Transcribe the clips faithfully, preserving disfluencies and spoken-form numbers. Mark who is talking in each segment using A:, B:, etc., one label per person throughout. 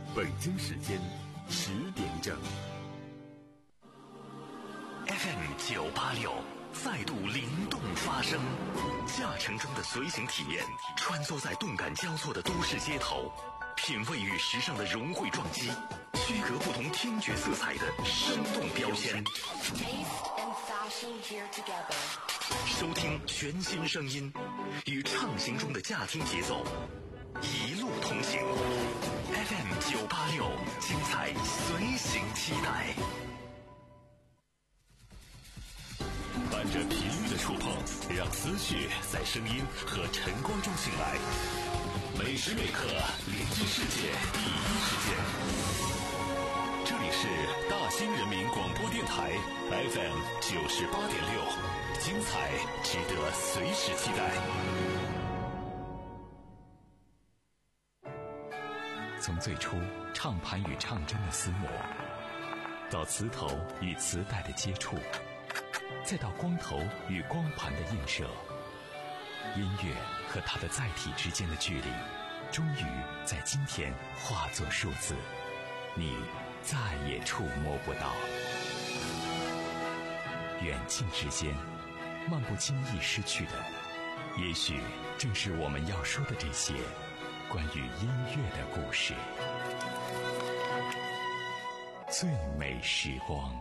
A: 北京时间十点整。
B: F M 九八六再度灵动发声，驾乘中的随行体验，穿梭在动感交错的都市街头，品味与时尚的融汇撞击，区隔不同听觉色彩的生动标签。收听全新声音，与畅行中的驾听节奏，一路同行。F M 九八六，精彩随行期待。伴着频率的触碰，让思绪在声音和晨光中醒来。每时每刻连接世界第一时间。这里是大兴人民广播电台 F M 九十八点六，精彩值得随时期待。从最初唱盘与唱针的厮磨，到磁头与磁带的接触，再到光头与光盘的映射，音乐和它的载体之间的距离，终于在今天化作数字，你再也触摸不到。远近之间，漫不经意失去的，也许正是我们要说的这些关于音乐的故事。最美时光。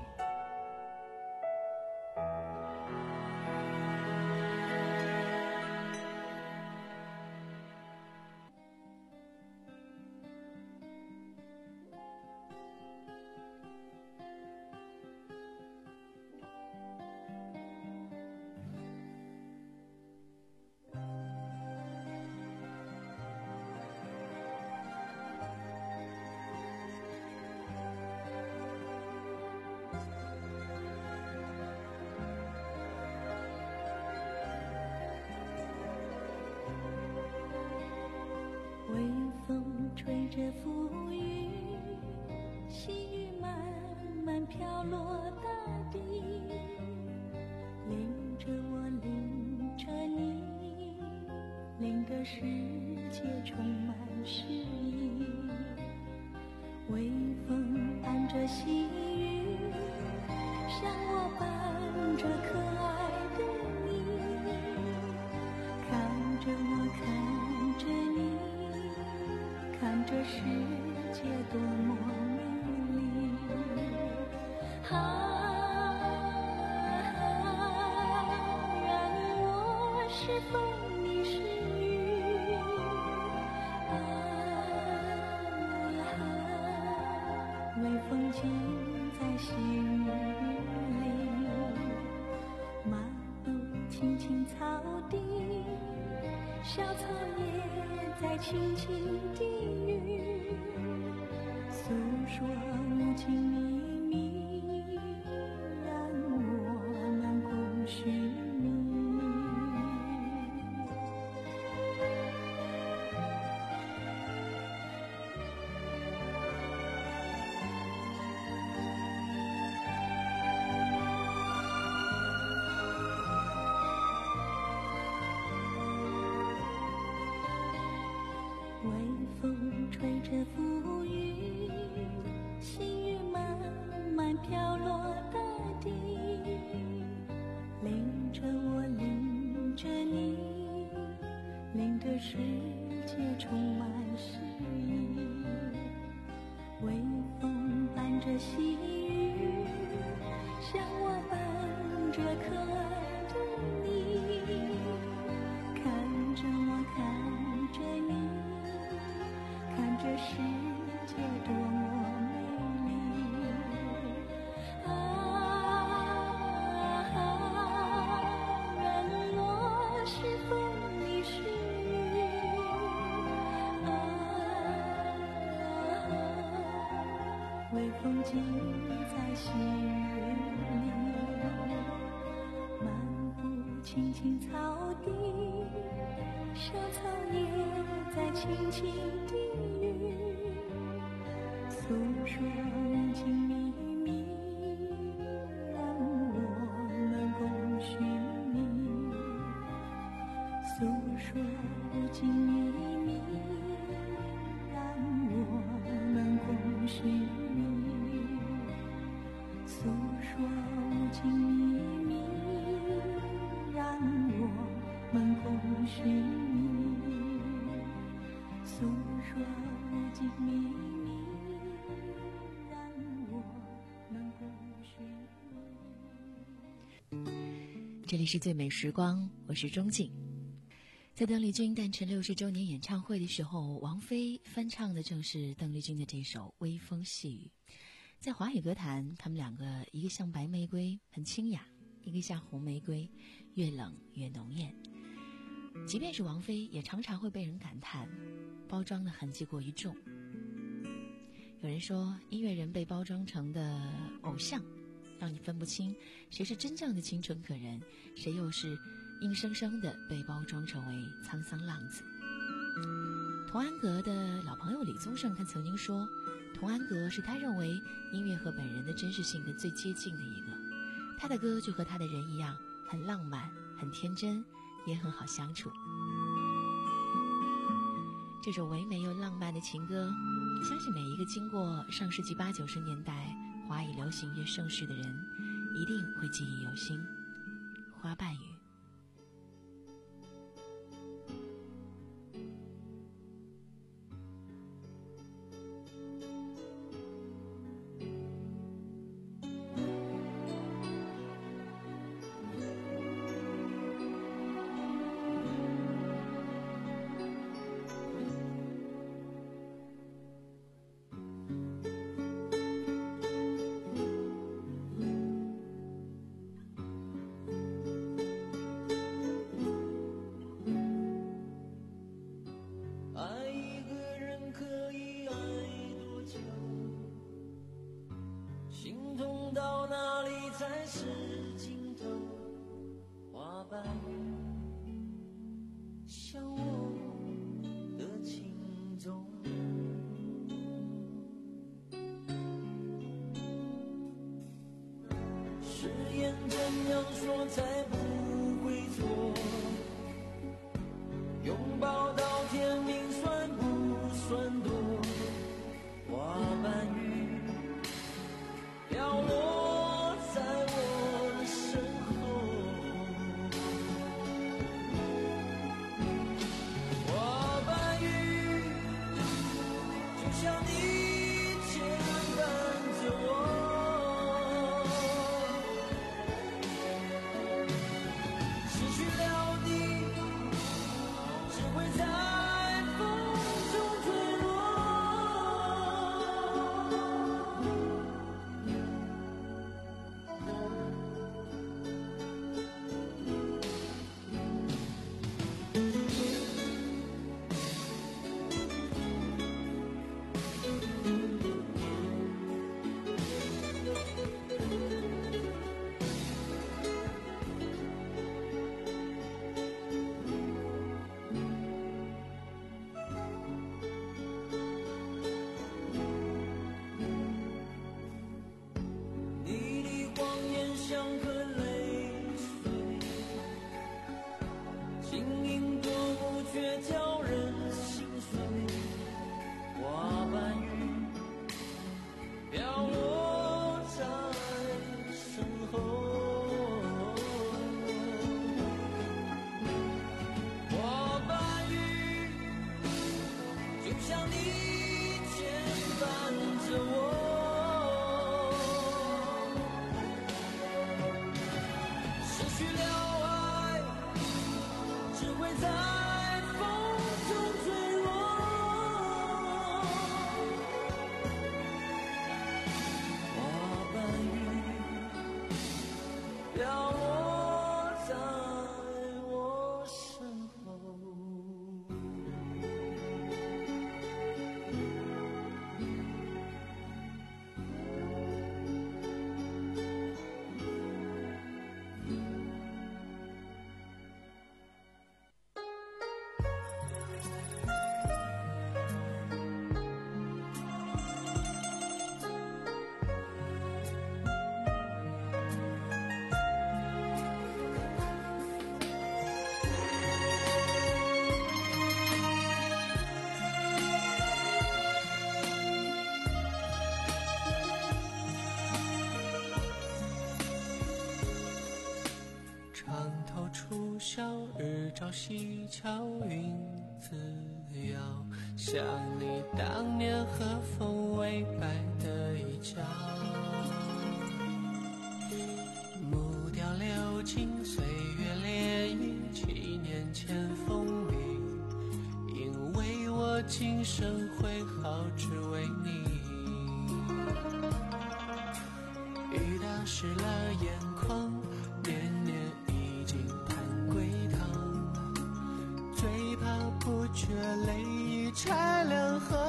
C: 说无尽秘密，让我们无尽秘密，让我能够寻觅。
D: 这里是最美时光，我是钟静。在邓丽君诞辰六十周年演唱会的时候，王菲翻唱的正是邓丽君的这首《微风细雨》。在华语歌坛，他们两个一个像白玫瑰很清雅，一个像红玫瑰越冷越浓艳。即便是王菲，也常常会被人感叹包装的痕迹过于重。有人说，音乐人被包装成的偶像，让你分不清谁是真正的清纯可人，谁又是硬生生的被包装成为沧桑浪子。童安格的老朋友李宗盛他曾经说，童安格是他认为音乐和本人的真实性的最接近的一个，他的歌就和他的人一样，很浪漫，很天真，也很好相处。这首唯美又浪漫的情歌，相信每一个经过上世纪八九十年代华语流行乐盛世的人一定会记忆犹新。花瓣雨。
E: 日照西桥云自要像你当年和风微摆的一角，木雕流金岁月涟漪，七年前风靡，因为我今生会好只为你。雨打湿了眼眶，年年已经盼归堂，最怕不觉泪已拆两行。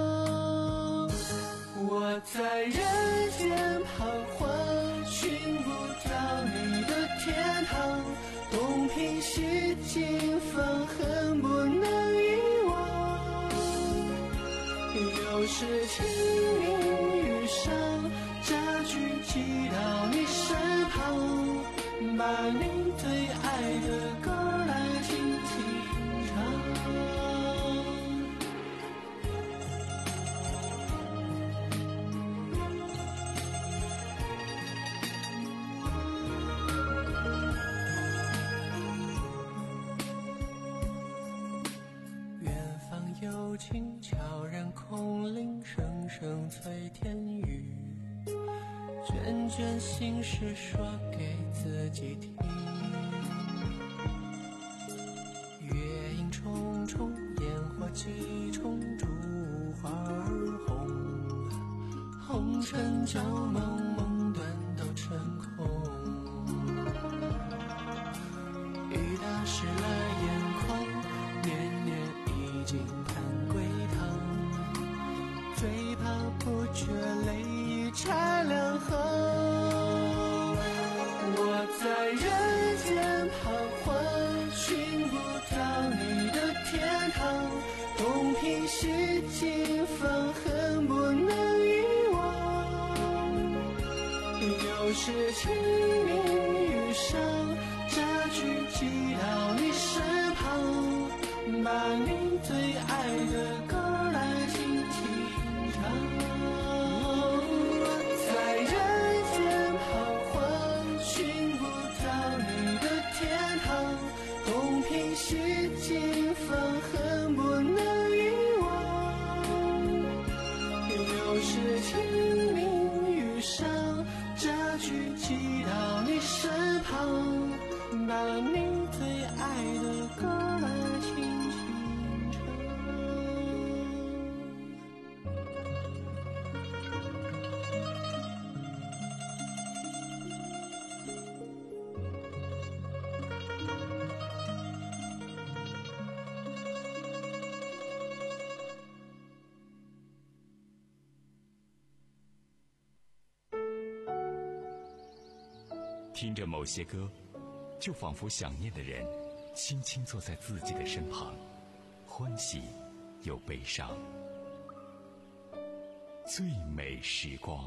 E: 我在人间彷徨，寻不到你的天堂，东拼西尽，放恨不能遗忘。又是清明雨上，家具寄到你身旁，把你最爱的歌来轻轻唱。远方幽情悄然空灵，声声催天雨，卷卷心事说给自己听。月影重重，烟火几重，烛花儿红，红尘旧梦，梦断都成空。雨打湿了眼眶，年年已经盼归堂，最怕不觉泪已拆两行。我在人间彷徨，寻不到你的天堂，东拼西尽，放恨不能遗忘。又是清明雨上，家具寄到你身旁，把你最爱的歌来轻轻唱。在人间彷徨，寻不到你的天堂，东拼西尽，放恨不能遗忘。又是清明雨上，家具寄到你身旁，把你最爱的歌来轻轻唱。
B: 听着某些歌，就仿佛想念的人轻轻坐在自己的身旁，欢喜又悲伤。最美时光。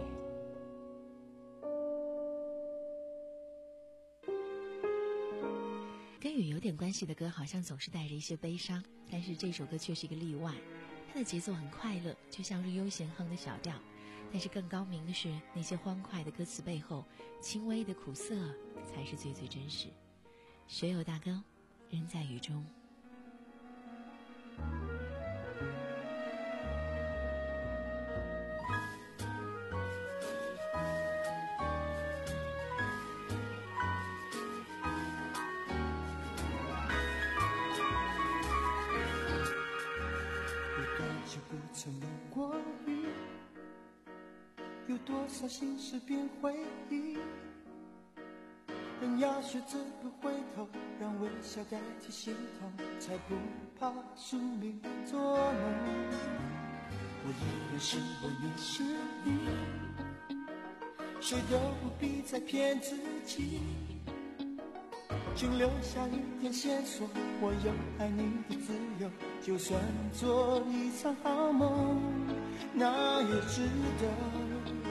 D: 跟雨有点关系的歌好像总是带着一些悲伤，但是这首歌却是一个例外。它的节奏很快乐，就像是悠闲哼的小调，但是更高明的是那些欢快的歌词背后轻微的苦涩才是最最真实。学友大哥，人在雨中。
F: 有多少心事变回忆，人要学着不回头，让微笑代替心痛，才不怕宿命做梦。我依然是我，你是你，谁都不必再骗自己，请留下一点线索，我有爱你的自由，就算做一场好梦，那也值得。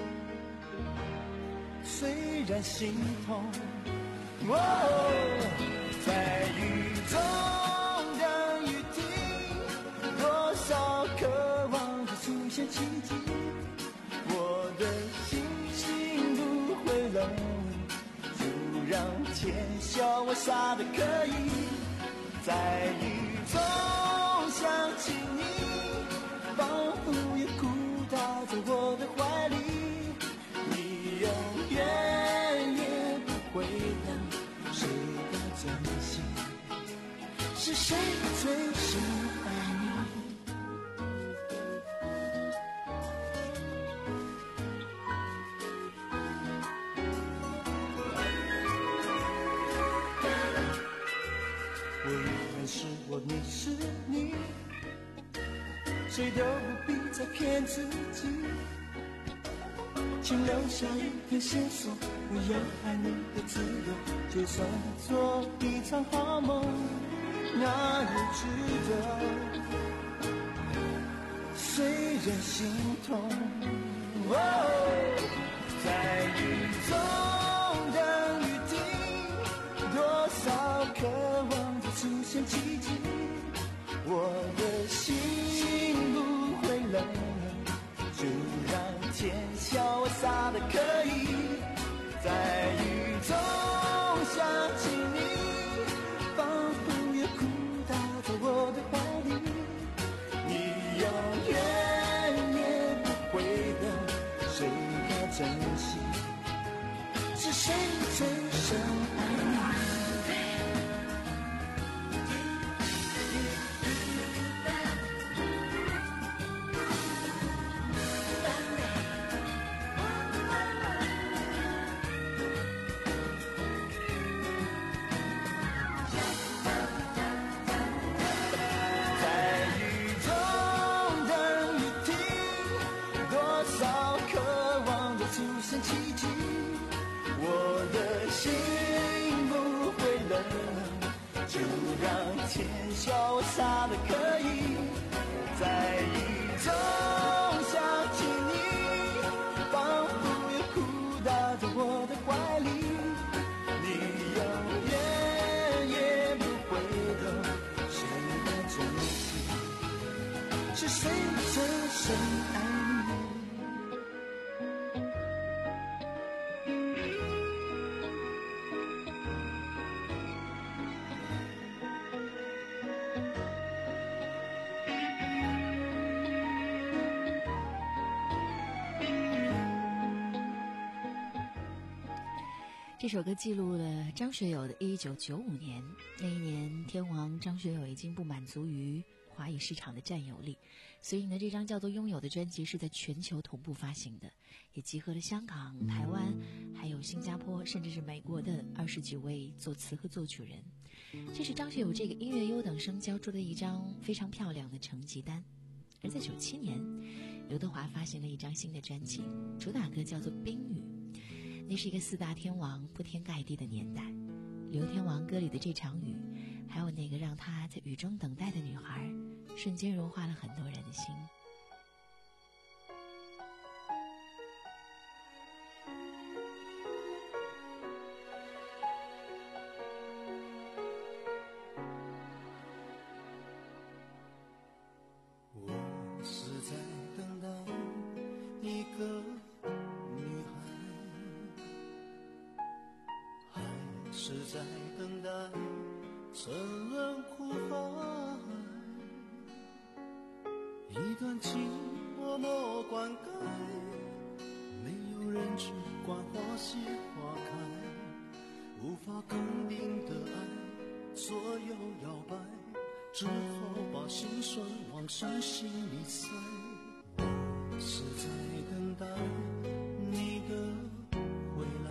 F: 虽然心痛，哦，在雨中等雨停，多少渴望着出现奇迹，我的心情不会冷，就让天笑我傻得可以，在雨中想起谁都不必再骗自己，请留下一点线索，我有爱你的自由，就算做一场好梦，那也值得。虽然心痛，哦，在雨中等雨停，多少渴望着出现奇迹，我的心不会冷，就让天潇洒的可以，在雨中想起你，仿佛也哭倒在我的怀里，你永远也不会懂，谁要珍惜，是谁最深爱你。天潇洒的可以，在雨中想起你，仿佛也哭倒在我的怀里，你永远也不会懂，谁的珍惜，是谁最深爱你。
D: 这首歌记录了张学友的一九九五年，那一年天王张学友已经不满足于华语市场的占有力，所以呢，这张叫做《拥有》的专辑是在全球同步发行的，也集合了香港、台湾还有新加坡甚至是美国的二十几位作词和作曲人。这是张学友这个音乐优等生交出的一张非常漂亮的成绩单。而在九七年，刘德华发行了一张新的专辑，主打歌叫做《冰雨》。那是一个四大天王铺天盖地的年代，刘天王歌里的这场雨，还有那个让他在雨中等待的女孩，瞬间融化了很多人的心。
F: 我是在等待一个是在等待沉沦苦海，一段情默默灌溉，没有人去管花谢花开，无法肯定的爱左右摇摆，只好把心酸往深心里塞。我是在等待你的回来，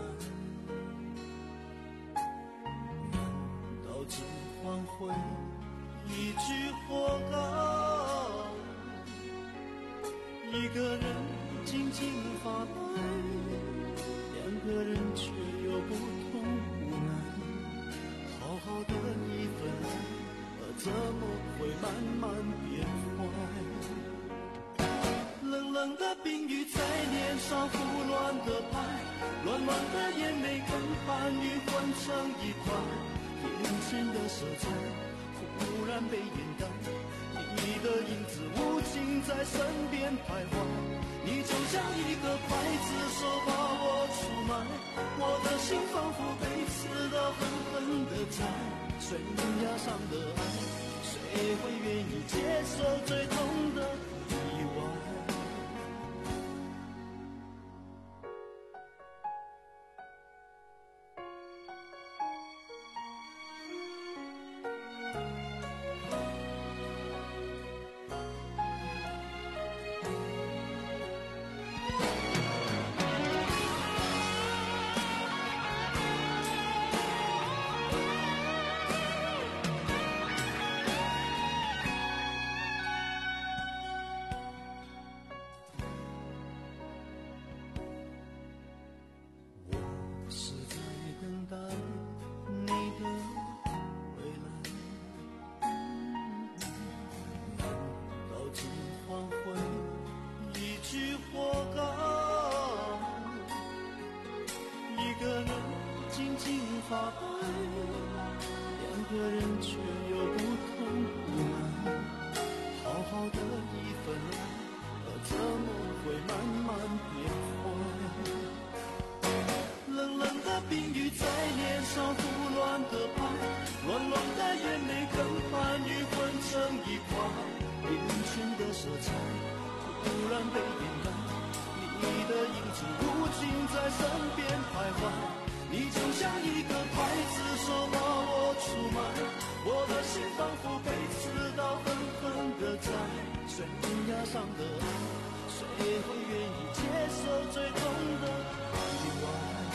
F: 只换回一句活该，一个人静静发呆，两个人却有不同无奈，好好的一份爱，怎么会慢慢变坏？冷冷的冰雨在脸上胡乱的拍，乱乱的眼泪跟寒雨混成一块，眼前的色彩忽然被掩盖，你的影子无情在身边徘徊，你就像一个刽子手把我出卖，我的心仿佛被刺得狠狠的在悬崖上的爱，谁会愿意接受最痛的意外？
E: 许活该。一个人静静发呆，两个人却有不同无奈。好好的一份爱，怎么会慢慢变坏？冷冷的冰雨在脸上胡乱的拍，乱乱的眼泪跟寒雨混成一块，眼前的色彩突然被掩盖，你的影子无情在身边徘徊，你就像一个刽子手把我出卖，我的心仿佛被刺刀狠狠地宰，悬崖上的爱，谁会愿意接受最痛的意外？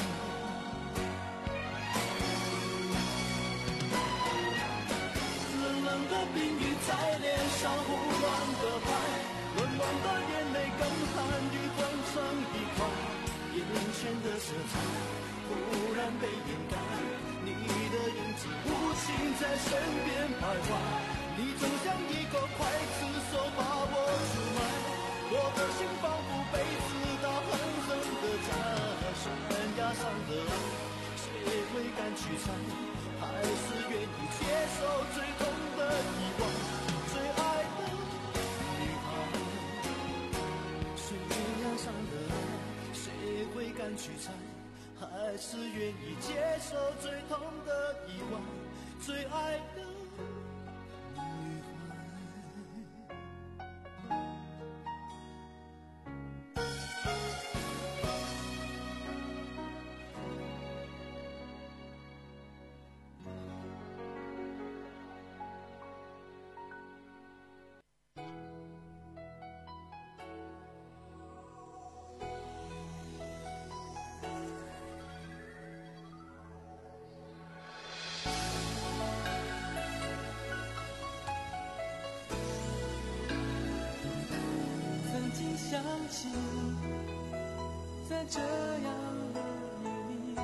E: 冷冷的冰雨在脸上胡乱的拍，乱乱的眼泪跟寒雨混成一块，眼前的色彩忽然被掩盖，你的影子无情在身边徘徊，你就像一个刽子手把我出卖，我的心仿佛被刺刀狠狠地扎，悬崖上的爱，谁会敢去猜？还是愿意接受最痛的遗忘？最爱的女孩，悬崖上的爱，谁会敢去猜？还是愿意接受最痛的遗忘？最爱的女孩。曾经想起，在这样的夜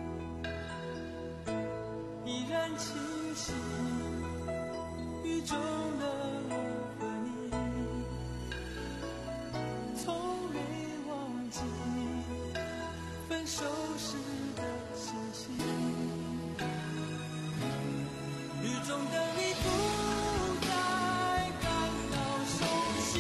E: 里，依然清晰雨中的我和你，从没忘记分手时的心情。雨中的你不再感到熟悉，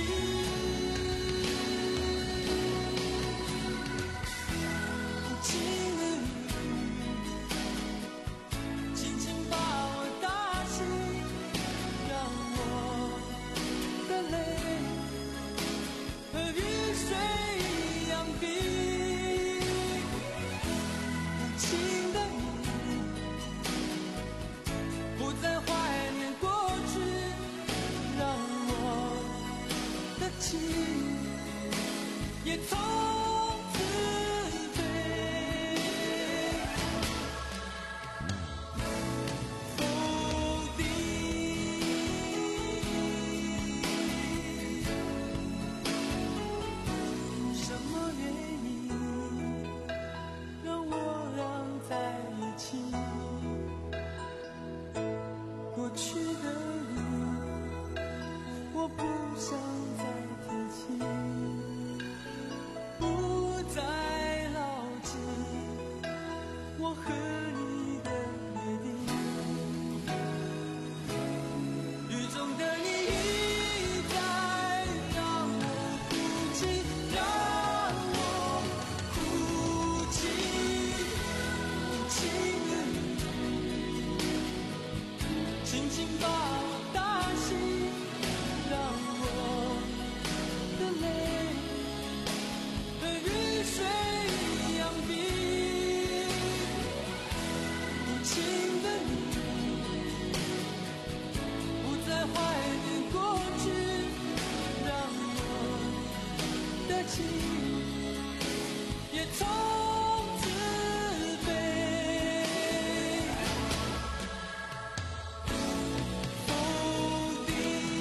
E: 也从此飞，否定什么原因让我俩在一起？过去的你，我不想再提起。不再牢记我和你的约定，雨中的你一再让我哭泣，让我哭泣，无情的你轻轻把我打醒，让我的泪雨水一样冰，无情的你不再怀念过去，让我的情也从此飞，否定。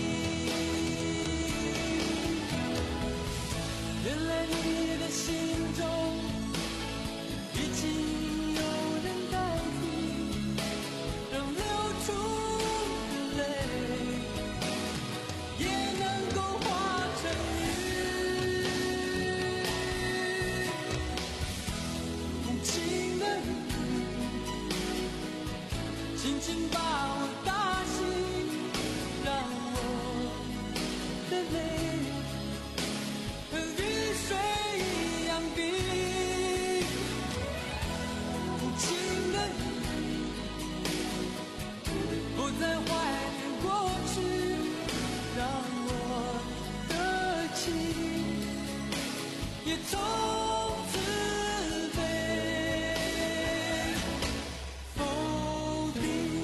E: 原来你的心中已经有人代替，让流出的泪也能够化成雨。 从此被否定。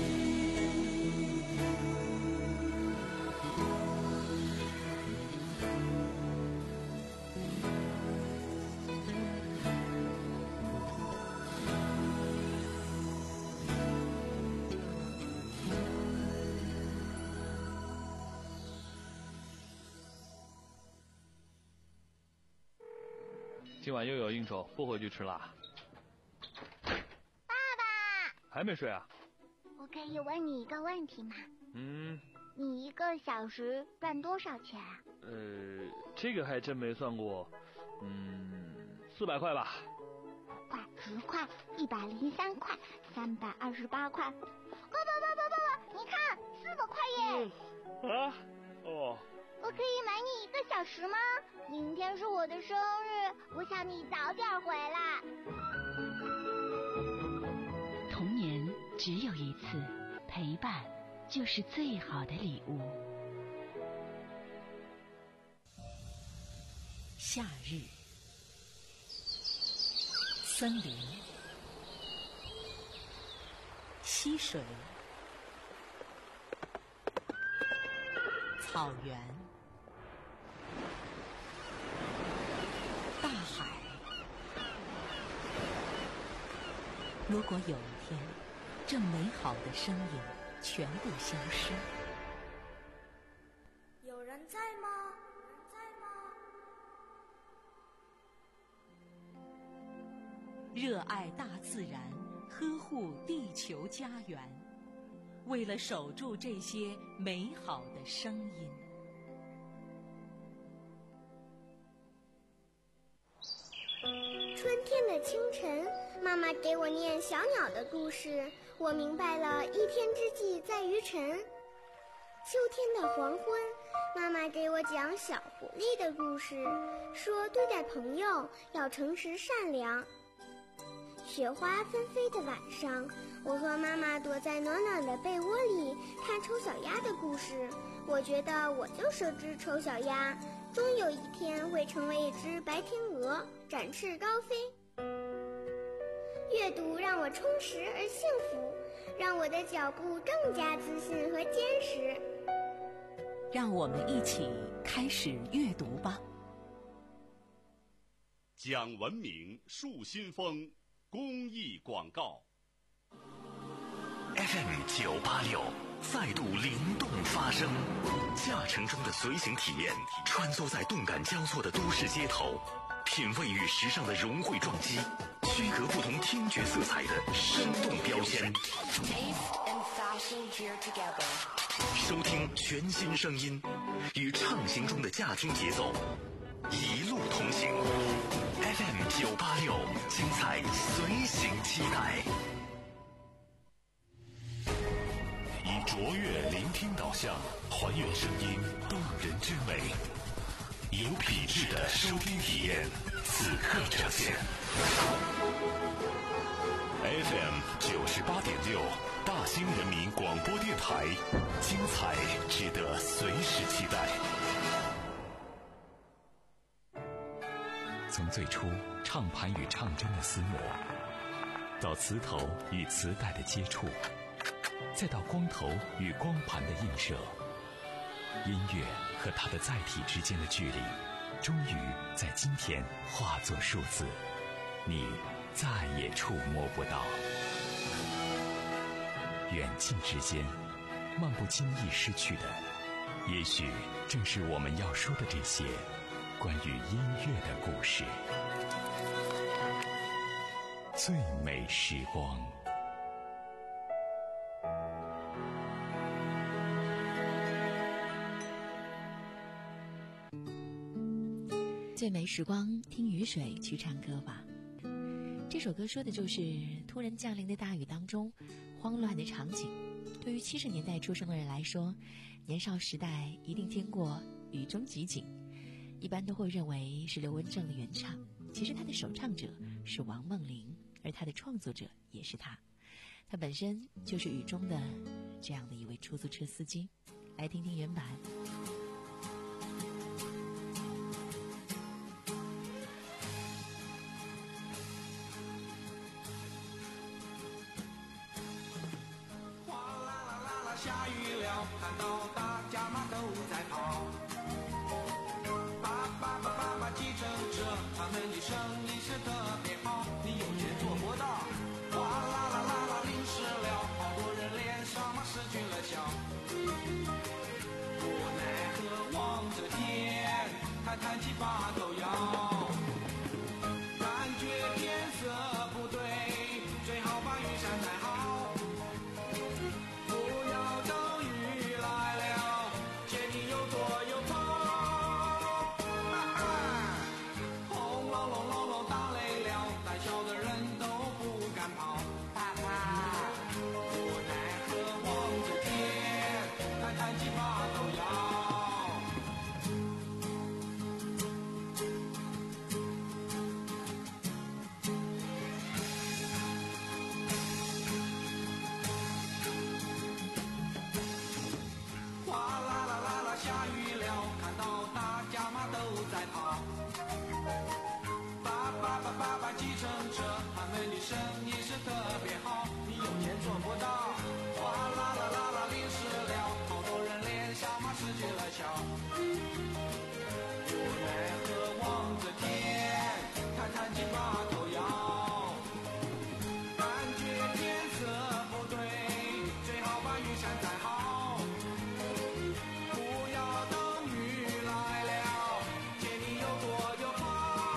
G: 今晚又有应酬，不回去吃啦。
H: 爸爸，
G: 还没睡啊？
H: 我可以问你一个问题吗？
G: 嗯。
H: 你一个小时赚多少钱啊？
G: 呃，这个还真没算过。嗯，四百块吧。
H: 五块、十块、一百零三块、三百二十八块。爸爸爸爸爸爸，你看，四百块耶！
G: 嗯、啊？哦。
H: 我可以买你一个小时吗？明天是我的生日，我想你早点回来。
D: 童年只有一次，陪伴就是最好的礼物。夏日，森林，溪水，草原，大海。如果有一天，这美好的声音全部消失，
I: 有人在吗？在吗？
D: 热爱大自然，呵护地球家园，为了守住这些美好的声音。
J: 春天的清晨，妈妈给我念小鸟的故事，我明白了一天之计在于晨。秋天的黄昏，妈妈给我讲小狐狸的故事，说对待朋友要诚实善良。雪花纷飞的晚上，我和妈妈躲在暖暖的被窝里看丑小鸭的故事，我觉得我就是只丑小鸭，终有一天会成为一只白天鹅，展翅高飞。阅读让我充实而幸福，让我的脚步更加自信和坚实。
D: 让我们一起开始阅读吧。
A: 讲文明树新风公益广告。
B: F M 九八六再度灵动发声，驾乘中的随行体验，穿梭在动感交错的都市街头，品味与时尚的融汇撞击，区隔不同听觉色彩的生动标签。收听全新声音，与畅行中的驾听节奏，一路同行。F M 九八六，精彩随行期待。以卓越聆听导向，还原声音动人之美，有品质的收听体验，此刻呈现。F M 九十八点六，大兴人民广播电台，精彩值得随时期待。从最初唱盘与唱针的厮磨，到磁头与磁带的接触，再到光头与光盘的映射，音乐和它的载体之间的距离，终于在今天化作数字，你再也触摸不到。远近之间，漫不经意失去的，也许正是我们要说的这些关于音乐的故事。最美时光。
D: 最美时光，听雨水去唱歌吧。这首歌说的就是突然降临的大雨当中慌乱的场景。对于七十年代出生的人来说，年少时代一定听过《雨中集锦》，一般都会认为是刘文正的原唱，其实他的首唱者是王梦玲，而他的创作者也是他，他本身就是雨中的这样的一位出租车司机。来听听原版。
K: 下雨了，看到大家嘛都在跑。爸爸爸爸爸计程车，他们的生意是特别好，你有钱做不到。哗啦啦啦啦，淋湿了，好多人脸上嘛失去了笑。无奈何望着天，弹弹起把头摇，感觉天色不对，最好把雨伞带好。不要等雨来了，见你有躲有跑。轰隆隆隆隆打雷了，胆小的人都不敢跑。哈哈，无奈何望着天，弹弹起把头摇。爸爸计程车，他们的生意是特别好，你有钱做不到。哗啦啦啦啦，淋湿了，好多人脸上嘛失去了笑。无奈何望着天，弹弹起把头摇，感觉天色不对，最好把雨伞带好。不要等雨来了，见你有躲有跑。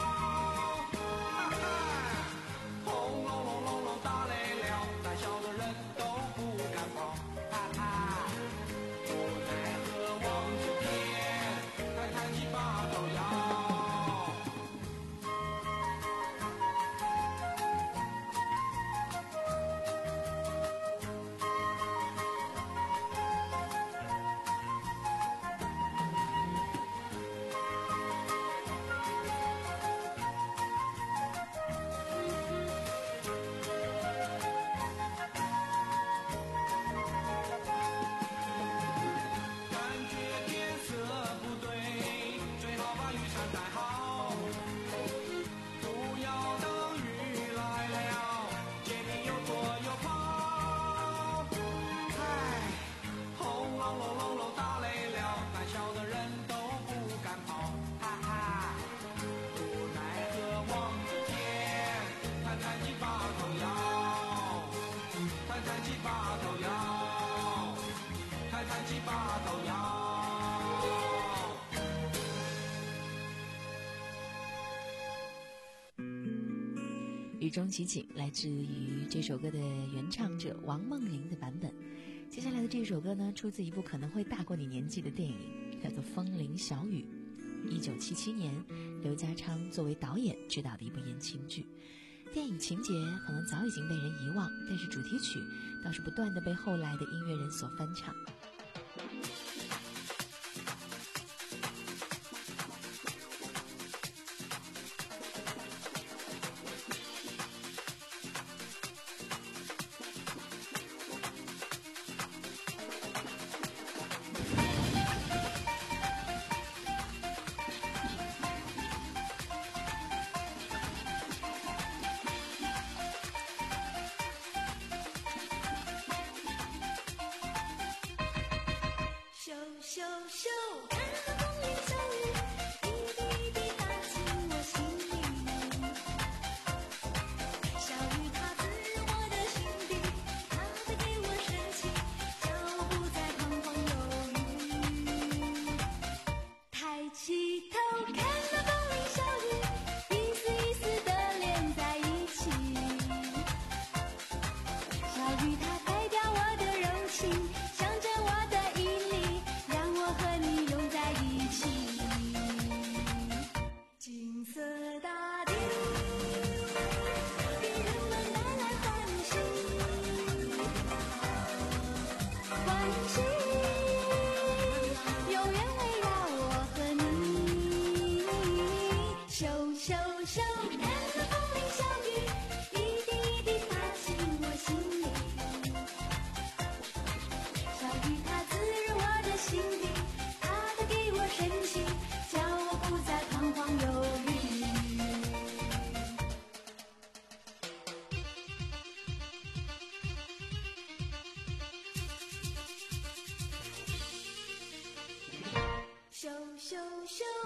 D: 雨中奇景来自于这首歌的原唱者王梦玲的版本。接下来的这首歌呢，出自一部可能会大过你年纪的电影，叫做《风铃小雨》，一九七七年刘家昌作为导演执导的一部言情剧。电影情节可能早已经被人遗忘，但是主题曲倒是不断的被后来的音乐人所翻唱。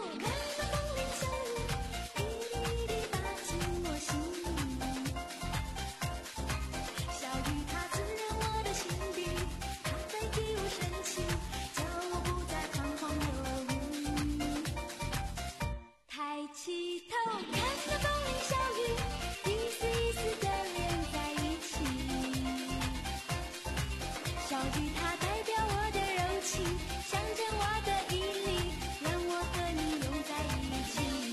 C: 看那风铃小雨一滴滴打进我心里。小雨它滋润我的心底，它代替我生气，叫我不再彷徨犹豫。抬起头看那风铃小雨一丝一丝的连在一起，小雨它代表我的柔情，象征我的毅力，让我和你拥在一起。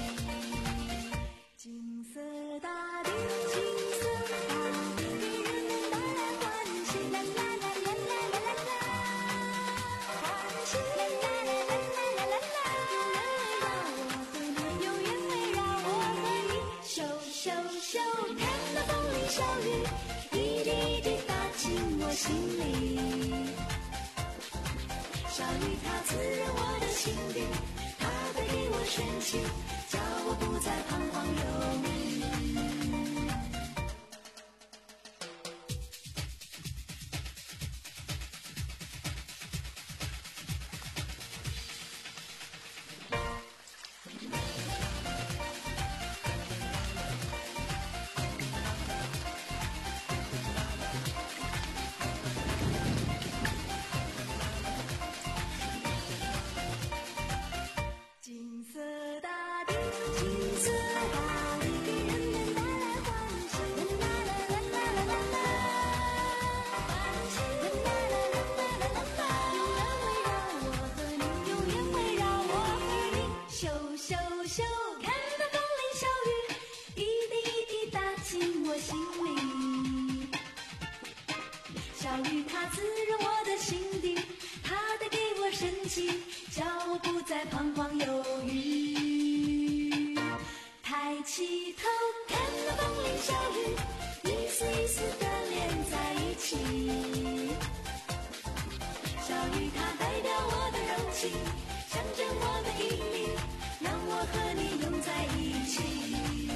C: 金色大地，金色大地，给人们带来欢喜，啦啦啦啦啦啦啦啦，欢喜，啦啦啦啦啦啦啦啦，永远围绕我和你，永远围绕我和你，咻咻咻，看那风铃小雨一滴一滴打进我心里。小雨它滋润我的心底，它带给我生气，叫我不再彷徨犹豫。金色大地，金色大地，给人们带来欢喜，啦啦啦啦啦啦啦，欢喜，啦啦啦啦啦啦啦，永远围绕我和你，永远围绕我和你，咻咻咻，看那风铃小雨一滴一滴打进我心里，小雨它滋润我的心底，它带给我生气，叫我不再彷徨犹豫。抬起头看那风铃小雨一丝一丝的连在一起，小雨它代表我的柔情，象征我的毅力，让我和你拥在一起。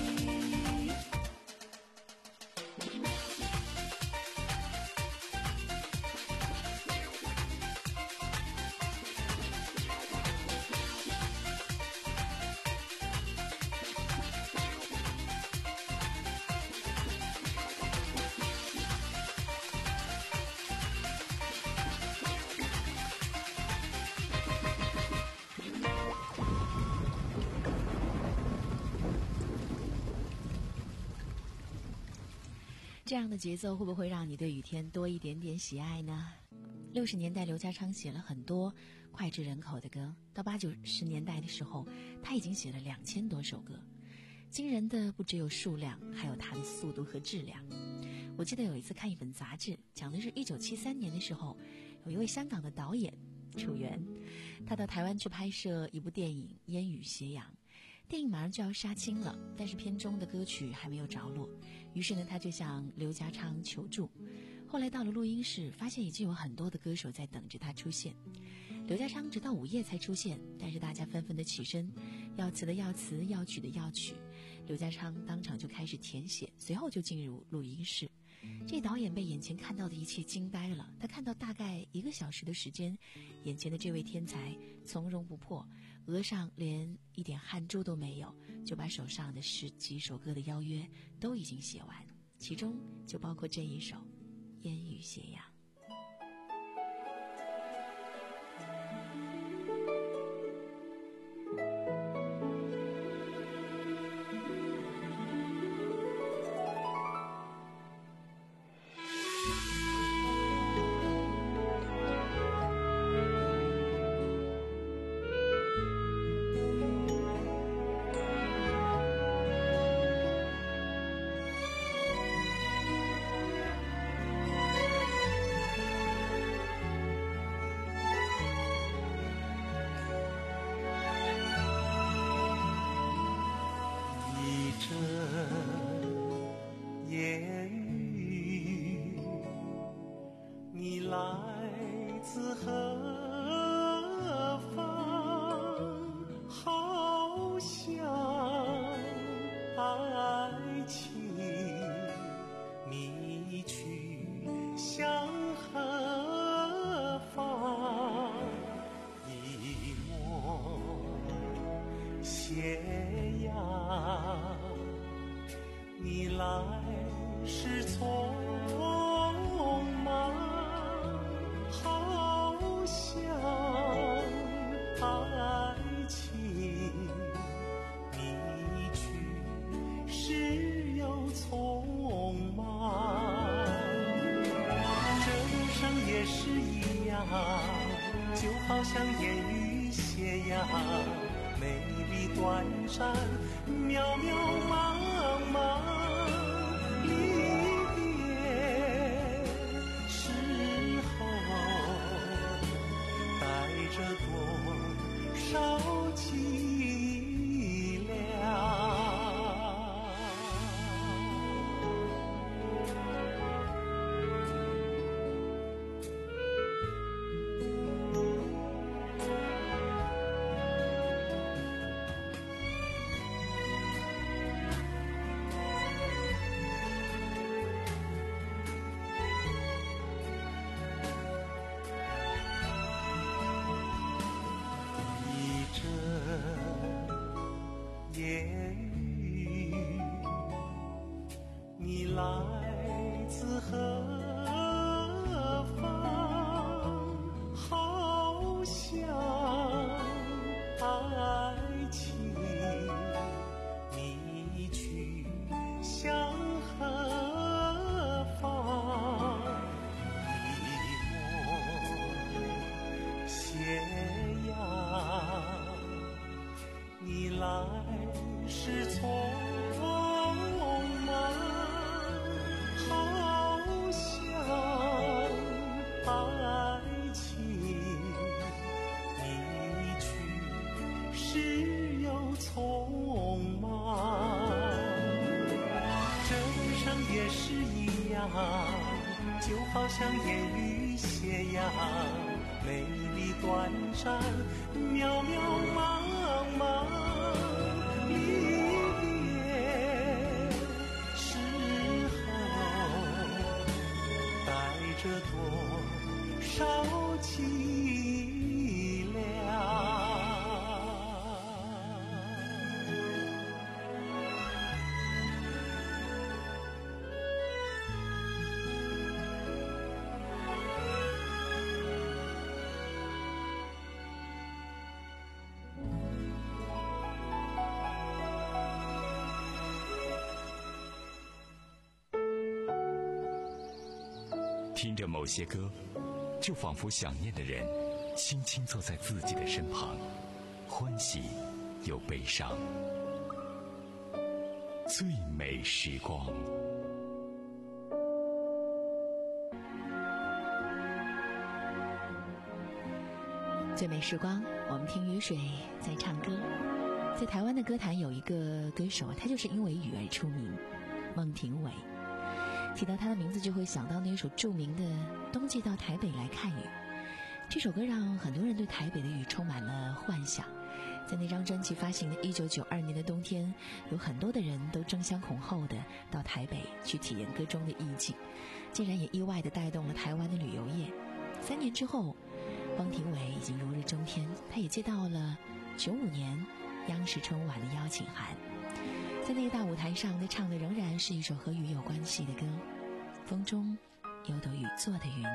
D: 这样的节奏会不会让你对雨天多一点点喜爱呢？六十年代刘家昌写了很多脍炙人口的歌，到八九十年代的时候，他已经写了两千多首歌。惊人的不只有数量，还有他的速度和质量。我记得有一次看一本杂志，讲的是一九七三年的时候，有一位香港的导演楚原，他到台湾去拍摄一部电影《烟雨斜阳》。电影马上就要杀青了，但是片中的歌曲还没有着落，于是呢，他就向刘家昌求助。后来到了录音室，发现已经有很多的歌手在等着他出现。刘家昌直到午夜才出现，但是大家纷纷的起身，要词的要词，要曲的要曲。刘家昌当场就开始填写，随后就进入录音室。这导演被眼前看到的一切惊呆了，他看到大概一个小时的时间，眼前的这位天才从容不迫，额上连一点汗珠都没有，就把手上的十几首歌的邀约都已经写完，其中就包括这一首《烟雨斜阳》。
C: 烟
E: 来时匆忙，好像爱情，你去时又匆忙。人生也是一样，就好像烟雨斜阳，美丽短暂，渺渺茫茫。离别时候，带着多少凄凉。夜雨，你来自何方？好像爱情，你去向何方？一抹斜阳，你来时匆忙，好像爱情，你去时又匆忙。人生也是一样，就好像烟雨斜阳，美丽短暂，渺渺茫茫。这多少凄凉。
B: 听着某些歌，就仿佛想念的人轻轻坐在自己的身旁，欢喜又悲伤。最美时光。
D: 最美时光，我们听雨水在唱歌。在台湾的歌坛有一个歌手，他就是因为雨而出名，孟庭苇。提到他的名字，就会想到那首著名的《冬季到台北来看雨》。这首歌让很多人对台北的雨充满了幻想。在那张专辑发行的一九九二年的冬天，有很多的人都争相恐后的到台北去体验歌中的意境，竟然也意外的带动了台湾的旅游业。三年之后，汪庭苇已经如日中天，他也接到了九五年央视春晚的邀请函。在那个大舞台上，他唱的仍然是一首和雨有关系的歌，《风中有朵雨做的云》。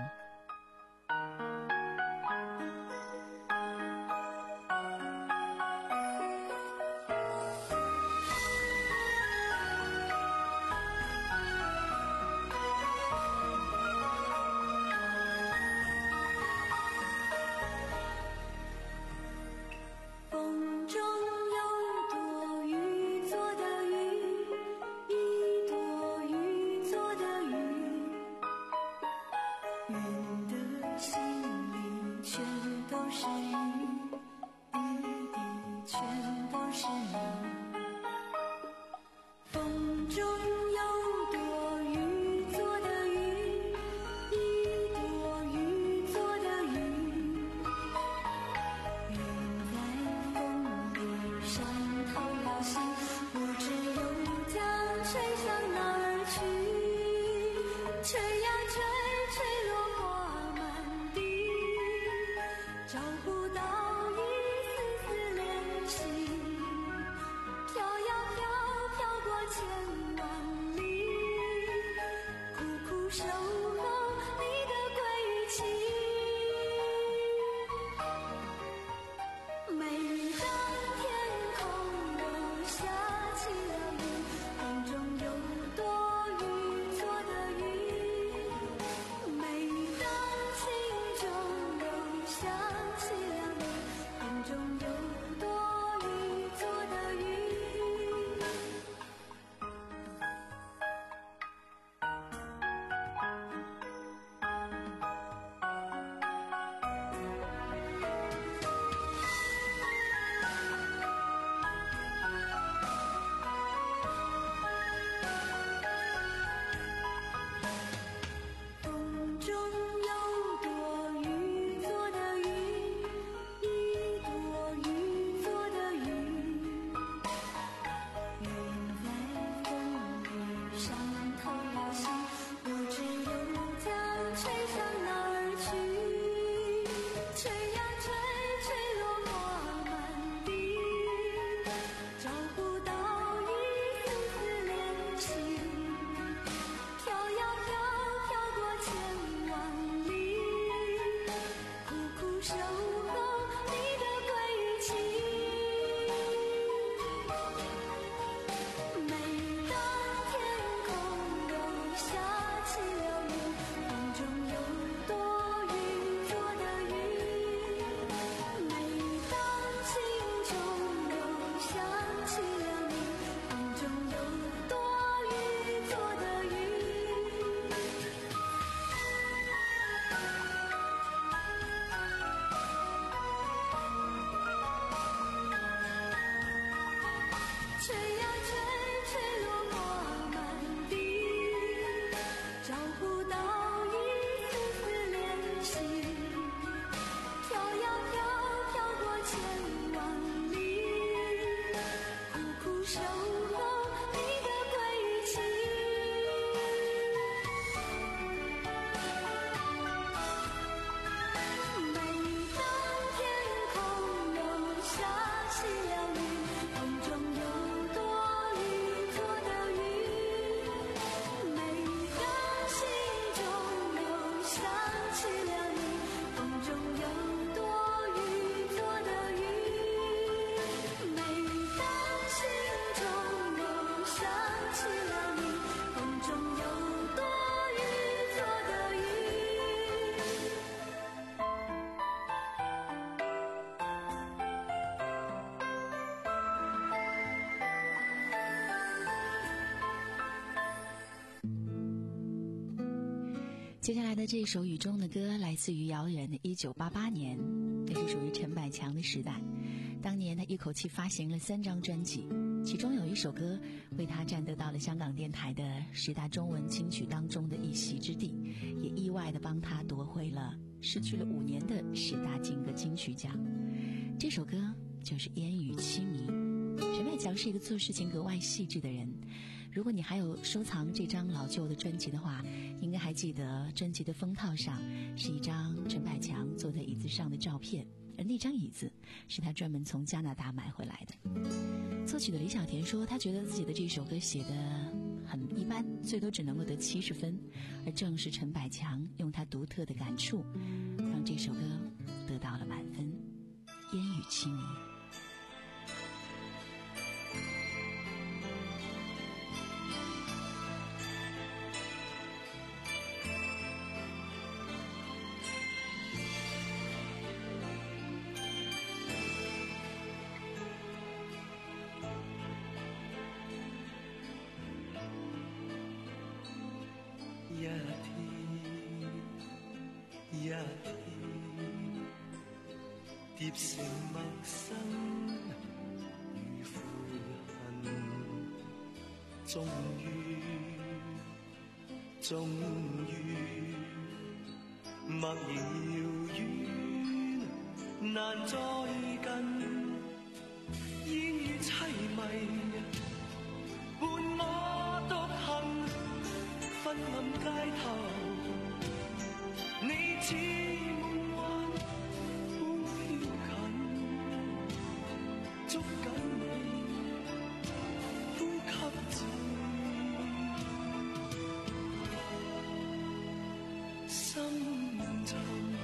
C: 千万里。 守候你的归期。每当天空又下起了雨，风中有多余做的云。每当心中又想起了你，风中有多余做的云。风中有多余做的云，一朵雨做的云。云在风里上透了心，不知又将吹向哪儿去。吹呀吹，吹落花满地，找不到一丝丝联系。飘呀飘，飘过千万里，苦苦守候你的归期。每当天空又下起了雨，风中有多余做的云。每当心中又想起了你，风中有多余做的云。吹呀吹，吹落花满地，找不到一丝丝联系。飘呀飘，飘过千万里，苦苦守候你的归期。每当天空又下起了雨，风中有多余做的云。每当心中又想起了你，风中有多余做的云。每当心中又想起了你，风中有多余做的云。
D: 接下来的这首雨中的歌来自于遥远的一九八八年，那是属于陈百强的时代。当年他一口气发行了三张专辑，其中有一首歌为他占得到了香港电台的十大中文金曲当中的一席之地，也意外的帮他夺回了失去了五年的十大金歌金曲奖。这首歌就是《烟雨凄迷》。陈百强是一个做事情格外细致的人，如果你还有收藏这张老旧的专辑的话，应该还记得专辑的封套上是一张陈百强坐在椅子上的照片，而那张椅子是他专门从加拿大买回来的。作曲的李小田说，他觉得自己的这首歌写得很一般，最多只能够得七十分，而正是陈百强用他独特的感触，让这首歌得到了满分。烟雨凄迷。
E: 一天一天，疊成陌生與悔恨，終於終於默然遙遠，難再近，煙雨凄迷，伴我獨行。昏暗街頭，你似夢幻般飄近，捉緊你，呼吸至走。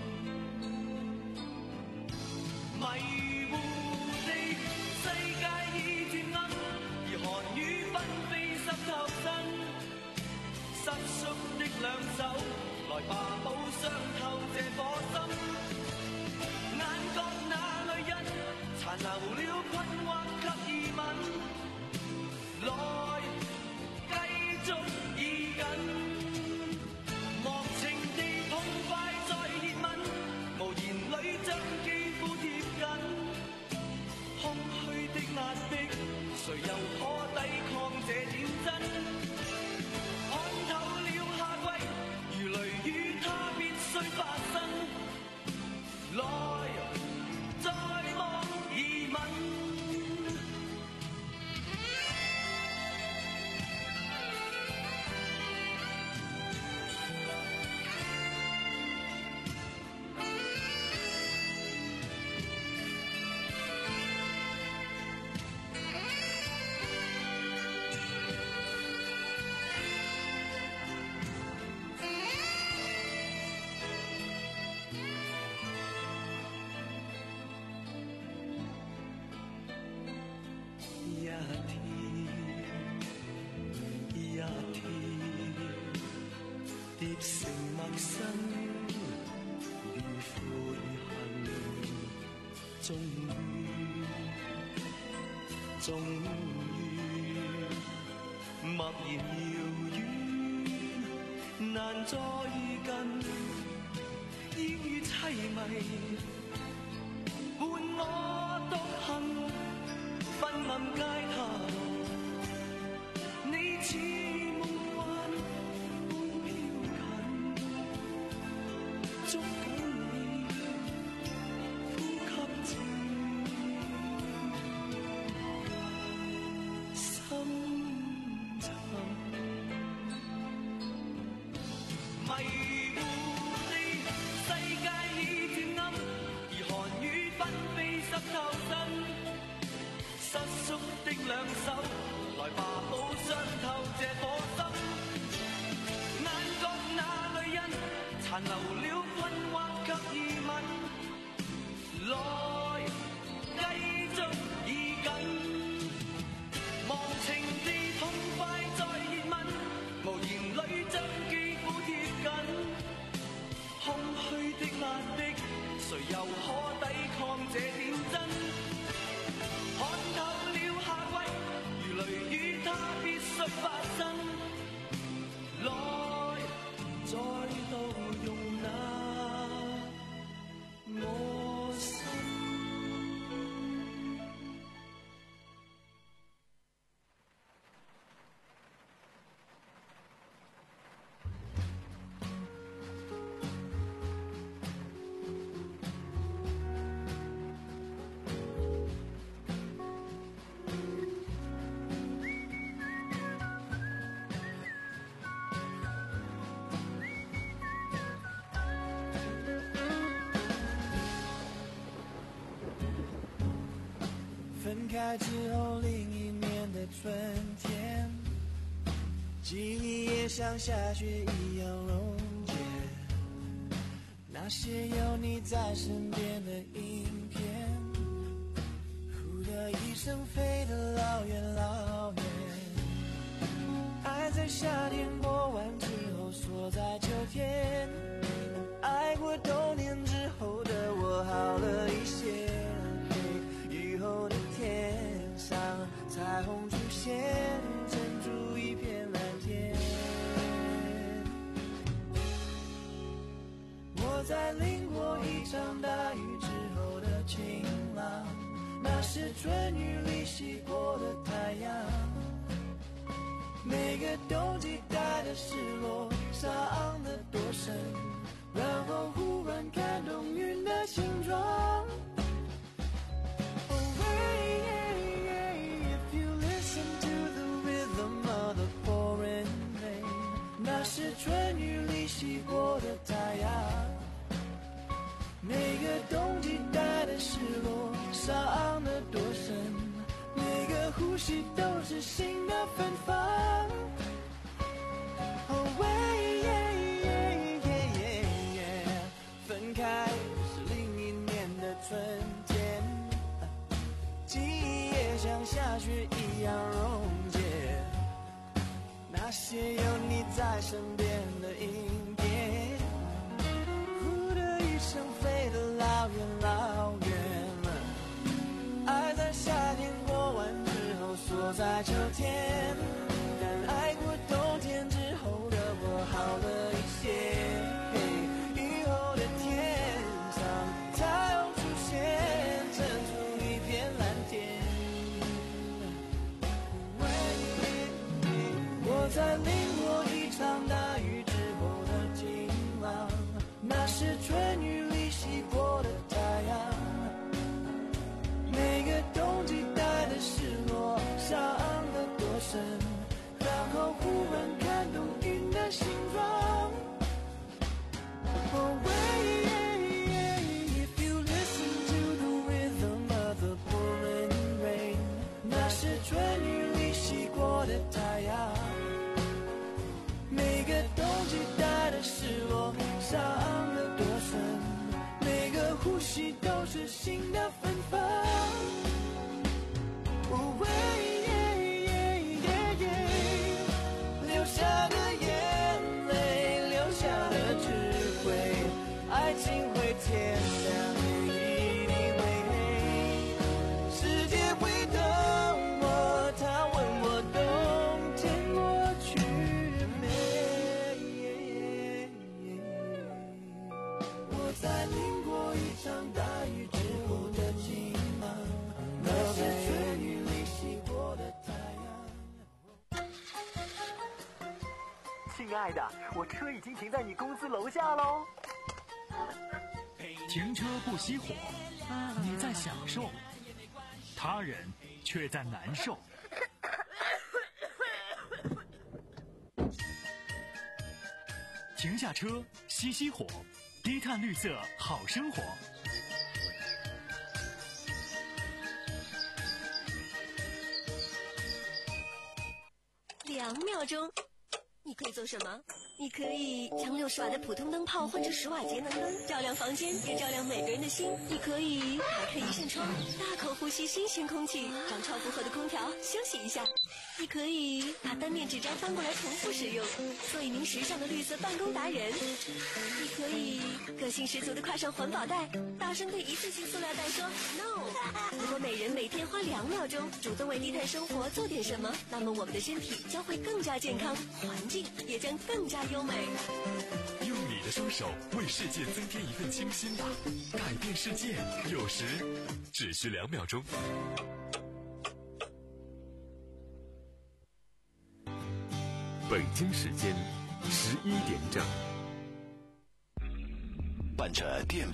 E: 迷糊地世界已漸暗，而寒雨紛飛濕透身，失縮的兩手，來吧好傷透這顆心。眼角那淚印，殘留了困惑及疑問，來繼續依緊，忘情地痛快再熱吻，無言裏將肌膚貼緊，空虛的壓迫，誰又可抵抗這點真？看透了夏季，如雷雨它必須發生，來再望疑問。疊成陌生與悔恨，終於終於默然遙遠，難再近，煙雨凄迷，伴我獨行，昏暗街頭，你似捉緊你，呼吸住，深沉。迷糊地，世界已漸暗，而寒雨紛飛濕透身，失縮的兩手，來吧好傷透這顆心。眼角那淚印，殘留了困惑及疑問，來繼續依緊，忘情地痛快再熱吻，無言裏將肌膚貼緊，空虛的壓迫，誰又可抵抗這點真？看透了夏季，如雷雨它必須發生，來再度容納我心。
F: 分开之后，另一年的春天，记忆也像下雪一样溶解。那些有你在身边的影片，呼的一声飞得老远老远。爱在夏天过完之后锁在秋天，爱过冬年之后的我好了一些。雨后的天上，彩虹出现，珍珠一片蓝天。我在淋过一场大雨之后的晴朗，那是春雨里洗过的太阳。每个冬季带的失落，伤得多深，然后忽然看懂云的形状。那是春雨里洗过的太阳，每个冬季带的失落，伤得多深，每个呼吸都是新的芬芳。Oh, yeah, yeah, yeah, yeah.
E: 那些有你在身边的影片，呼的一声飞得老远老远了。爱在夏天过完之后锁在秋天，但爱过冬天之后的我好了一些。以后的天上太阳出现，撑出一片蓝天。我在淋过一场大雨之后的晴朗，那是春雨里洗过的太阳。每个冬季带的失落，伤得多深，然后忽然看懂云的形状。Oh, wait, if you listen to the rhythm of the pouring rain， 那是春雨里洗过的太阳。每个冬季带的失落，伤得多深，每个呼吸都是新的芬芳。Oh, wait,流下的眼泪，流下的智慧，爱情会天亮，也一定会黑。世界会等我，他问我冬天过去没？我在淋过一场大雨之后的晴朗，那是春雨里洗过的太阳。
L: 亲爱的，我车已经停在你公司楼下喽。
M: 停车不熄火，你在享受，他人却在难受。停下车，熄熄火，低碳绿色好生活。
N: 两秒钟，你可以做什么？你可以将六十瓦的普通灯泡换成十瓦节能灯，照亮房间，也照亮每个人的心。你可以打开一扇窗，大口呼吸新鲜空气，让超负荷的空调休息一下。你可以把单面纸张翻过来重复使用，做一名时尚的绿色办公达人。你可以个性十足地挎上环保袋，大声对一次性塑料袋说 no。如果每人每天花两秒钟主动为低碳生活做点什么，那么我们的身体将会更加健康，环境也将更加优美。
B: 用你的双手为世界增添一份清新吧，改变世界有时只需两秒钟。北京时间十一点整，
O: 伴着电